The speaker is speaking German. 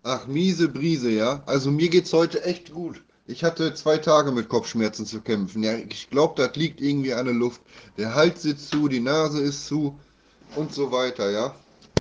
Ach, miese Brise, ja. Also mir geht's heute echt gut. Ich hatte 2 Tage mit Kopfschmerzen zu kämpfen. Ja, ich glaube, das liegt irgendwie an der Luft. Der Hals sitzt zu, die Nase ist zu und so weiter, ja.